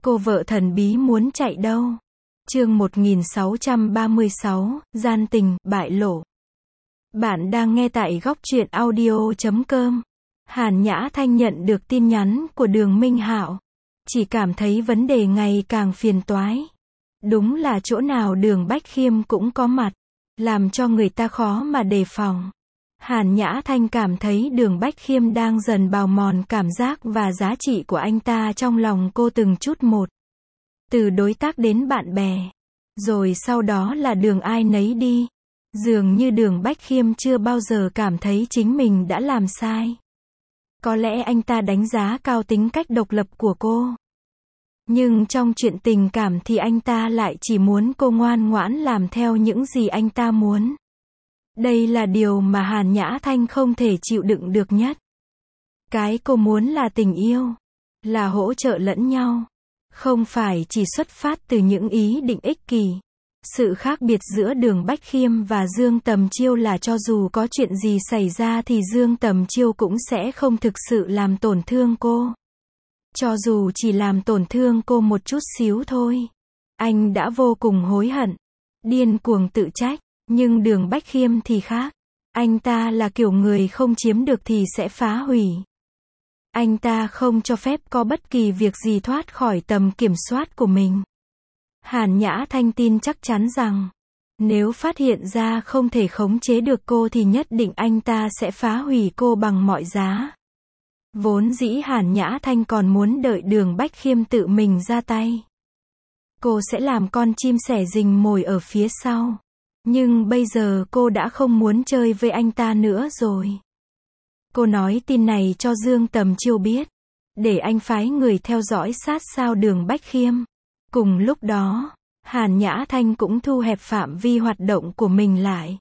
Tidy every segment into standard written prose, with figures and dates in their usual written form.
Cô vợ thần bí muốn chạy đâu? Chương 1636, gian tình, bại lộ. Bạn đang nghe tại góc truyện audio.com. Hàn Nhã Thanh nhận được tin nhắn của Đường Minh Hạo. Chỉ cảm thấy vấn đề ngày càng phiền toái. Đúng là chỗ nào Đường Bách Khiêm cũng có mặt, làm cho người ta khó mà đề phòng. Hàn Nhã Thanh cảm thấy Đường Bách Khiêm đang dần bào mòn cảm giác và giá trị của anh ta trong lòng cô từng chút một. Từ đối tác đến bạn bè, rồi sau đó là đường ai nấy đi. Dường như Đường Bách Khiêm chưa bao giờ cảm thấy chính mình đã làm sai. Có lẽ anh ta đánh giá cao tính cách độc lập của cô. Nhưng trong chuyện tình cảm thì anh ta lại chỉ muốn cô ngoan ngoãn làm theo những gì anh ta muốn. Đây là điều mà Hàn Nhã Thanh không thể chịu đựng được nhất. Cái cô muốn là tình yêu, là hỗ trợ lẫn nhau, không phải chỉ xuất phát từ những ý định ích kỷ. Sự khác biệt giữa Đường Bách Khiêm và Dương Tầm Chiêu là cho dù có chuyện gì xảy ra thì Dương Tầm Chiêu cũng sẽ không thực sự làm tổn thương cô. Cho dù chỉ làm tổn thương cô một chút xíu thôi, anh đã vô cùng hối hận, điên cuồng tự trách. Nhưng Đường Bách Khiêm thì khác. Anh ta là kiểu người không chiếm được thì sẽ phá hủy. Anh ta không cho phép có bất kỳ việc gì thoát khỏi tầm kiểm soát của mình. Hàn Nhã Thanh tin chắc chắn rằng, nếu phát hiện ra không thể khống chế được cô thì nhất định anh ta sẽ phá hủy cô bằng mọi giá. Vốn dĩ Hàn Nhã Thanh còn muốn đợi Đường Bách Khiêm tự mình ra tay. Cô sẽ làm con chim sẻ rình mồi ở phía sau. Nhưng bây giờ cô đã không muốn chơi với anh ta nữa rồi. Cô nói tin này cho Dương Tầm Chiêu biết, để anh phái người theo dõi sát sao Đường Bách Khiêm. Cùng lúc đó, Hàn Nhã Thanh cũng thu hẹp phạm vi hoạt động của mình lại.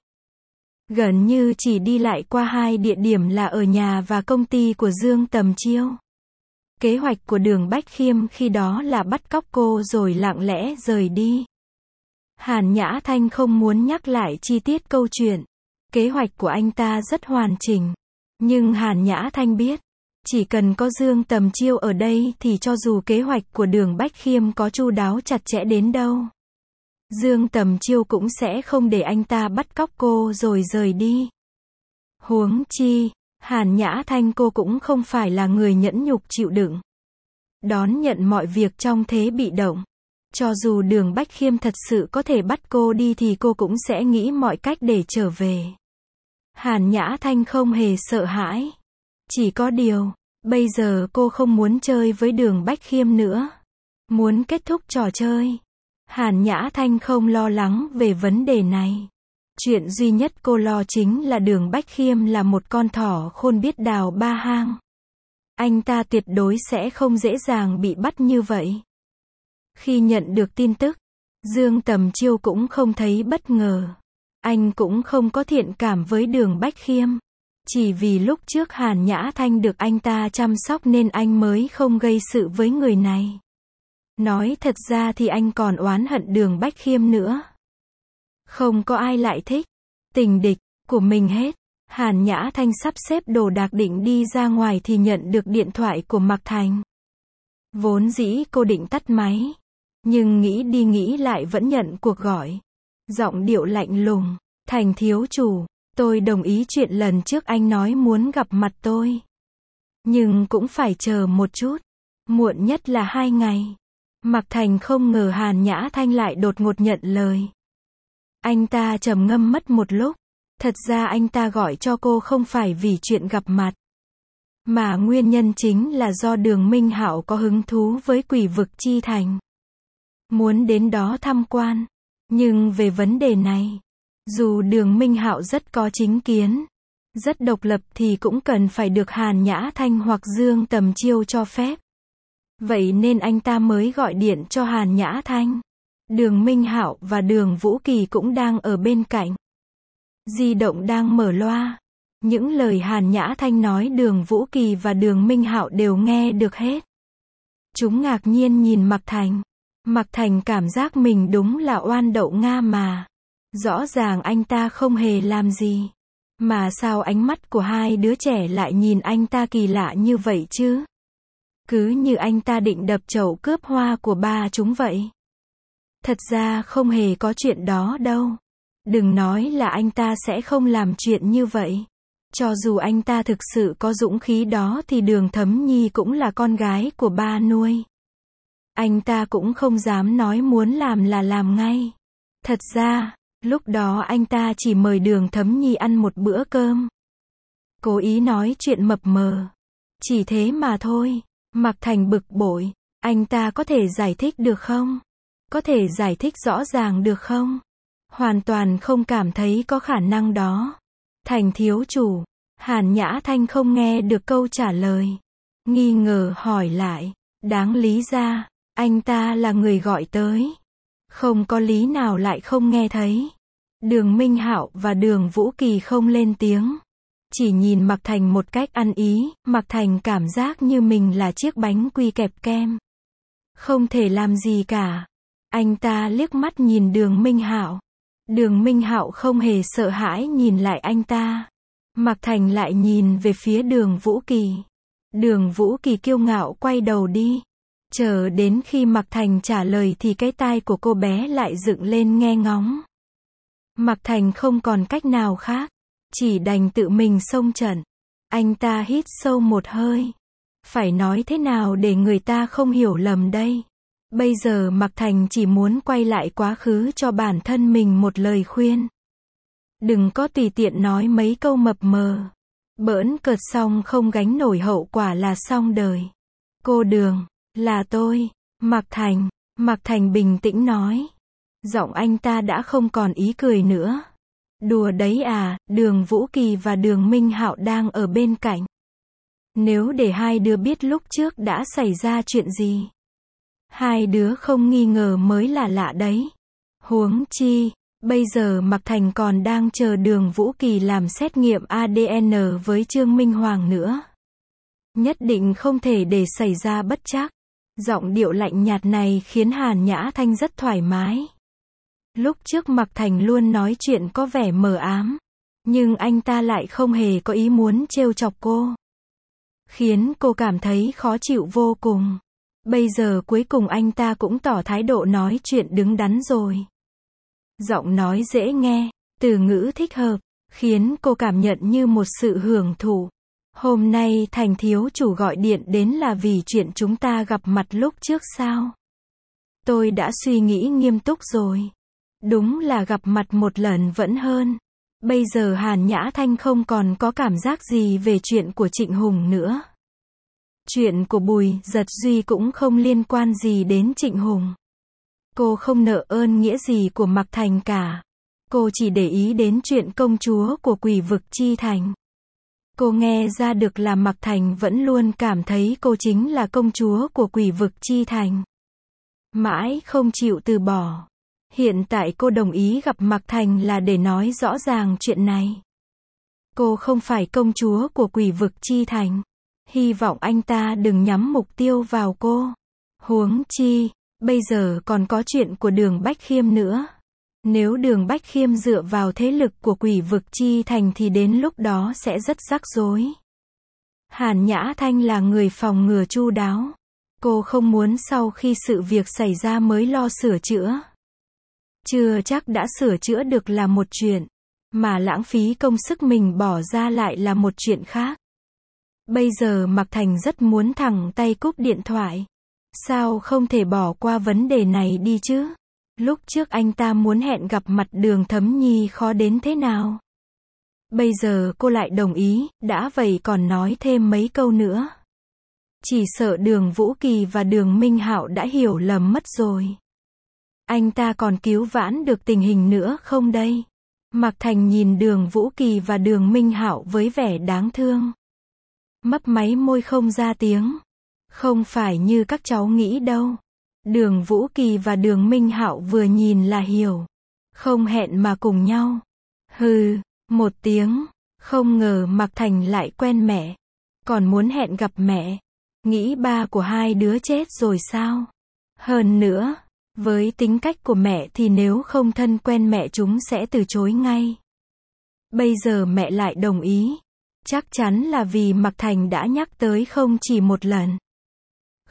Gần như chỉ đi lại qua hai địa điểm là ở nhà và công ty của Dương Tầm Chiêu. Kế hoạch của Đường Bách Khiêm khi đó là bắt cóc cô rồi lặng lẽ rời đi. Hàn Nhã Thanh không muốn nhắc lại chi tiết câu chuyện. Kế hoạch của anh ta rất hoàn chỉnh. Nhưng Hàn Nhã Thanh biết, chỉ cần có Dương Tầm Chiêu ở đây thì cho dù kế hoạch của Đường Bách Khiêm có chu đáo chặt chẽ đến đâu, Dương Tầm Chiêu cũng sẽ không để anh ta bắt cóc cô rồi rời đi. Huống chi, Hàn Nhã Thanh cô cũng không phải là người nhẫn nhục chịu đựng, đón nhận mọi việc trong thế bị động. Cho dù Đường Bách Khiêm thật sự có thể bắt cô đi thì cô cũng sẽ nghĩ mọi cách để trở về. Hàn Nhã Thanh không hề sợ hãi. Chỉ có điều, bây giờ cô không muốn chơi với Đường Bách Khiêm nữa. Muốn kết thúc trò chơi. Hàn Nhã Thanh không lo lắng về vấn đề này. Chuyện duy nhất cô lo chính là Đường Bách Khiêm là một con thỏ khôn biết đào ba hang. Anh ta tuyệt đối sẽ không dễ dàng bị bắt như vậy. Khi nhận được tin tức, Dương Tầm Chiêu cũng không thấy bất ngờ. Anh cũng không có thiện cảm với Đường Bách Khiêm. Chỉ vì lúc trước Hàn Nhã Thanh được anh ta chăm sóc nên anh mới không gây sự với người này. Nói thật ra thì anh còn oán hận Đường Bách Khiêm nữa. Không có ai lại thích tình địch của mình hết. Hàn Nhã Thanh sắp xếp đồ đạc định đi ra ngoài thì nhận được điện thoại của Mạc Thành. Vốn dĩ cô định tắt máy. Nhưng nghĩ đi nghĩ lại vẫn nhận cuộc gọi. Giọng điệu lạnh lùng. Thành thiếu chủ, tôi đồng ý chuyện lần trước anh nói muốn gặp mặt tôi. Nhưng cũng phải chờ một chút. Muộn nhất là 2 ngày. Mạc Thành không ngờ Hàn Nhã Thanh lại đột ngột nhận lời. Anh ta trầm ngâm mất một lúc. Thật ra anh ta gọi cho cô không phải vì chuyện gặp mặt. Mà nguyên nhân chính là do Đường Minh Hạo có hứng thú với Quỷ Vực Chi Thành. Muốn đến đó tham quan. Nhưng về vấn đề này, dù Đường Minh Hạo rất có chính kiến, rất độc lập thì cũng cần phải được Hàn Nhã Thanh hoặc Dương Tầm Chiêu cho phép. Vậy nên anh ta mới gọi điện cho Hàn Nhã Thanh. Đường Minh Hạo và Đường Vũ Kỳ cũng đang ở bên cạnh. Di động đang mở loa. Những lời Hàn Nhã Thanh nói Đường Vũ Kỳ và Đường Minh Hạo đều nghe được hết. Chúng ngạc nhiên nhìn Mạc Thành. Mạc Thành cảm giác mình đúng là oan đậu Nga mà. Rõ ràng anh ta không hề làm gì. Mà sao ánh mắt của hai đứa trẻ lại nhìn anh ta kỳ lạ như vậy chứ? Cứ như anh ta định đập chậu cướp hoa của ba chúng vậy. Thật ra không hề có chuyện đó đâu. Đừng nói là anh ta sẽ không làm chuyện như vậy. Cho dù anh ta thực sự có dũng khí đó thì Đường Thấm Nhi cũng là con gái của ba nuôi. Anh ta cũng không dám nói muốn làm là làm ngay. Thật ra, lúc đó anh ta chỉ mời Đường Thấm Nhi ăn một bữa cơm. Cố ý nói chuyện mập mờ. Chỉ thế mà thôi. Mạc Thành bực bội. Anh ta có thể giải thích được không? Có thể giải thích rõ ràng được không? Hoàn toàn không cảm thấy có khả năng đó. Thành thiếu chủ. Hàn Nhã Thanh không nghe được câu trả lời. Nghi ngờ hỏi lại. Đáng lý ra, anh ta là người gọi tới. Không có lý nào lại không nghe thấy. Đường Minh Hạo và Đường Vũ Kỳ không lên tiếng. Chỉ nhìn Mạc Thành một cách ăn ý, Mạc Thành cảm giác như mình là chiếc bánh quy kẹp kem. Không thể làm gì cả. Anh ta liếc mắt nhìn Đường Minh Hạo. Đường Minh Hạo không hề sợ hãi nhìn lại anh ta. Mạc Thành lại nhìn về phía Đường Vũ Kỳ. Đường Vũ Kỳ kiêu ngạo quay đầu đi. Chờ đến khi Mạc Thành trả lời thì cái tai của cô bé lại dựng lên nghe ngóng. Mạc Thành không còn cách nào khác. Chỉ đành tự mình xông trận. Anh ta hít sâu một hơi. Phải nói thế nào để người ta không hiểu lầm đây? Bây giờ Mạc Thành chỉ muốn quay lại quá khứ cho bản thân mình một lời khuyên. Đừng có tùy tiện nói mấy câu mập mờ. Bỡn cợt xong không gánh nổi hậu quả là xong đời. Cô Đường, là tôi, Mạc Thành. Mạc Thành bình tĩnh nói. Giọng anh ta đã không còn ý cười nữa. Đùa đấy à, Đường Vũ Kỳ và Đường Minh Hạo đang ở bên cạnh. Nếu để hai đứa biết lúc trước đã xảy ra chuyện gì, hai đứa không nghi ngờ mới là lạ đấy. Huống chi, bây giờ Mạc Thành còn đang chờ Đường Vũ Kỳ làm xét nghiệm ADN với Trương Minh Hoàng nữa. Nhất định không thể để xảy ra bất trắc. Giọng điệu lạnh nhạt này khiến Hàn Nhã Thanh rất thoải mái. Lúc trước Mạc Thành luôn nói chuyện có vẻ mờ ám, nhưng anh ta lại không hề có ý muốn trêu chọc cô. Khiến cô cảm thấy khó chịu vô cùng. Bây giờ cuối cùng anh ta cũng tỏ thái độ nói chuyện đứng đắn rồi. Giọng nói dễ nghe, từ ngữ thích hợp, khiến cô cảm nhận như một sự hưởng thụ. Hôm nay Thành thiếu chủ gọi điện đến là vì chuyện chúng ta gặp mặt lúc trước sao? Tôi đã suy nghĩ nghiêm túc rồi. Đúng là gặp mặt một lần vẫn hơn. Bây giờ Hàn Nhã Thanh không còn có cảm giác gì về chuyện của Trịnh Hùng nữa. Chuyện của Bùi Dật Duy cũng không liên quan gì đến Trịnh Hùng. Cô không nợ ơn nghĩa gì của Mạc Thành cả. Cô chỉ để ý đến chuyện công chúa của Quỷ Vực Chi Thành. Cô nghe ra được là Mạc Thành vẫn luôn cảm thấy cô chính là công chúa của Quỷ Vực Chi Thành. Mãi không chịu từ bỏ. Hiện tại cô đồng ý gặp Mạc Thành là để nói rõ ràng chuyện này. Cô không phải công chúa của Quỷ Vực Chi Thành. Hy vọng anh ta đừng nhắm mục tiêu vào cô. Huống chi, bây giờ còn có chuyện của Đường Bách Khiêm nữa. Nếu Đường Bách Khiêm dựa vào thế lực của Quỷ Vực Chi Thành thì đến lúc đó sẽ rất rắc rối. Hàn Nhã Thanh là người phòng ngừa chu đáo. Cô không muốn sau khi sự việc xảy ra mới lo sửa chữa. Chưa chắc đã sửa chữa được là một chuyện, mà lãng phí công sức mình bỏ ra lại là một chuyện khác. Bây giờ Mạc Thành rất muốn thẳng tay cúp điện thoại. Sao không thể bỏ qua vấn đề này đi chứ? Lúc trước anh ta muốn hẹn gặp mặt Đường Thấm Nhi khó đến thế nào? Bây giờ cô lại đồng ý, đã vậy còn nói thêm mấy câu nữa. Chỉ sợ Đường Vũ Kỳ và Đường Minh Hạo đã hiểu lầm mất rồi. Anh ta còn cứu vãn được tình hình nữa không đây? Mạc Thành nhìn Đường Vũ Kỳ và Đường Minh Hạo với vẻ đáng thương. Mấp máy môi không ra tiếng. Không phải như các cháu nghĩ đâu. Đường Vũ Kỳ và Đường Minh Hạo vừa nhìn là hiểu. Không hẹn mà cùng nhau. Hừ, một tiếng. Không ngờ Mạc Thành lại quen mẹ. Còn muốn hẹn gặp mẹ. Nghĩ ba của hai đứa chết rồi sao? Hơn nữa, với tính cách của mẹ thì nếu không thân quen mẹ chúng sẽ từ chối ngay. Bây giờ mẹ lại đồng ý. Chắc chắn là vì Mạc Thành đã nhắc tới không chỉ một lần.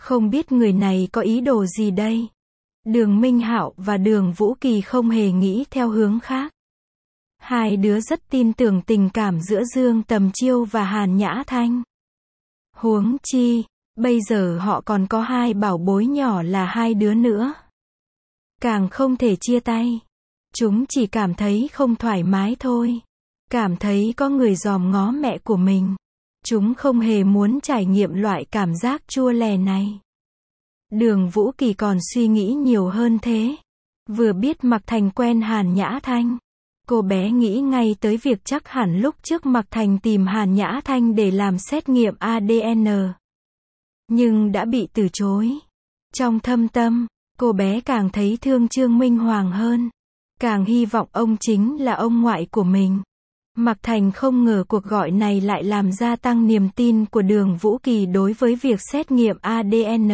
Không biết người này có ý đồ gì đây? Đường Minh Hạo và Đường Vũ Kỳ không hề nghĩ theo hướng khác. Hai đứa rất tin tưởng tình cảm giữa Dương Tầm Chiêu và Hàn Nhã Thanh. Huống chi, bây giờ họ còn có hai bảo bối nhỏ là hai đứa nữa. Càng không thể chia tay. Chúng chỉ cảm thấy không thoải mái thôi. Cảm thấy có người dòm ngó mẹ của mình. Chúng không hề muốn trải nghiệm loại cảm giác chua lè này. Đường Vũ Kỳ còn suy nghĩ nhiều hơn thế. Vừa biết Mạc Thành quen Hàn Nhã Thanh, cô bé nghĩ ngay tới việc chắc hẳn lúc trước Mạc Thành tìm Hàn Nhã Thanh để làm xét nghiệm ADN. Nhưng đã bị từ chối. Trong thâm tâm, cô bé càng thấy thương Trương Minh Hoàng hơn. Càng hy vọng ông chính là ông ngoại của mình. Mạc Thành không ngờ cuộc gọi này lại làm gia tăng niềm tin của Đường Vũ Kỳ đối với việc xét nghiệm ADN.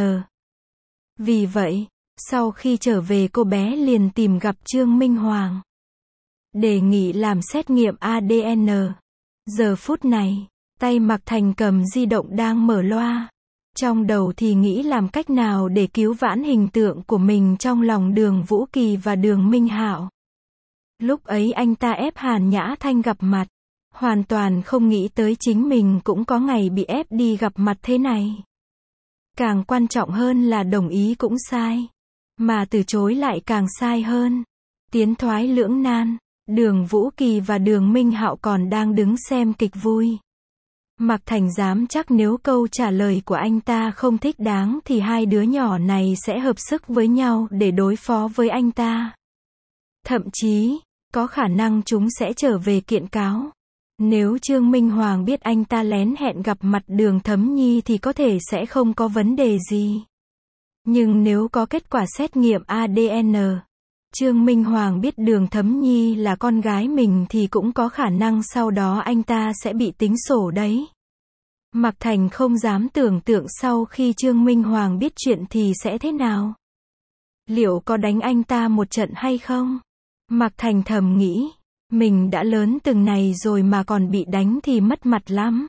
Vì vậy, sau khi trở về cô bé liền tìm gặp Trương Minh Hoàng. Đề nghị làm xét nghiệm ADN. Giờ phút này, tay Mạc Thành cầm di động đang mở loa. Trong đầu thì nghĩ làm cách nào để cứu vãn hình tượng của mình trong lòng Đường Vũ Kỳ và Đường Minh Hạo. Lúc ấy anh ta ép Hàn Nhã Thanh gặp mặt. Hoàn toàn không nghĩ tới chính mình cũng có ngày bị ép đi gặp mặt thế này. Càng quan trọng hơn là đồng ý cũng sai. Mà từ chối lại càng sai hơn. Tiến thoái lưỡng nan. Đường Vũ Kỳ và Đường Minh Hạo còn đang đứng xem kịch vui. Mạc Thành dám chắc nếu câu trả lời của anh ta không thích đáng thì hai đứa nhỏ này sẽ hợp sức với nhau để đối phó với anh ta. Thậm chí, có khả năng chúng sẽ trở về kiện cáo. Nếu Trương Minh Hoàng biết anh ta lén hẹn gặp mặt Đường Thấm Nhi thì có thể sẽ không có vấn đề gì. Nhưng nếu có kết quả xét nghiệm ADN, Trương Minh Hoàng biết Đường Thấm Nhi là con gái mình thì cũng có khả năng sau đó anh ta sẽ bị tính sổ đấy. Mạc Thành không dám tưởng tượng sau khi Trương Minh Hoàng biết chuyện thì sẽ thế nào. Liệu có đánh anh ta một trận hay không? Mạc Thành thầm nghĩ, mình đã lớn từng này rồi mà còn bị đánh thì mất mặt lắm.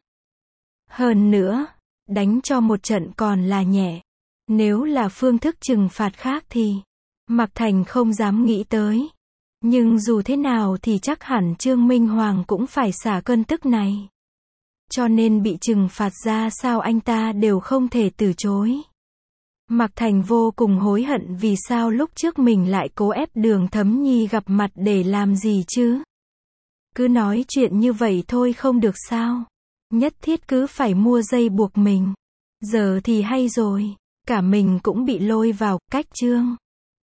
Hơn nữa, đánh cho một trận còn là nhẹ. Nếu là phương thức trừng phạt khác thì Mạc Thành không dám nghĩ tới. Nhưng dù thế nào thì chắc hẳn Trương Minh Hoàng cũng phải xả cơn tức này. Cho nên bị trừng phạt ra sao anh ta đều không thể từ chối. Mạc Thành vô cùng hối hận vì sao lúc trước mình lại cố ép Đường Thấm Nhi gặp mặt để làm gì chứ. Cứ nói chuyện như vậy thôi không được sao. Nhất thiết cứ phải mua dây buộc mình. Giờ thì hay rồi, cả mình cũng bị lôi vào cách chương.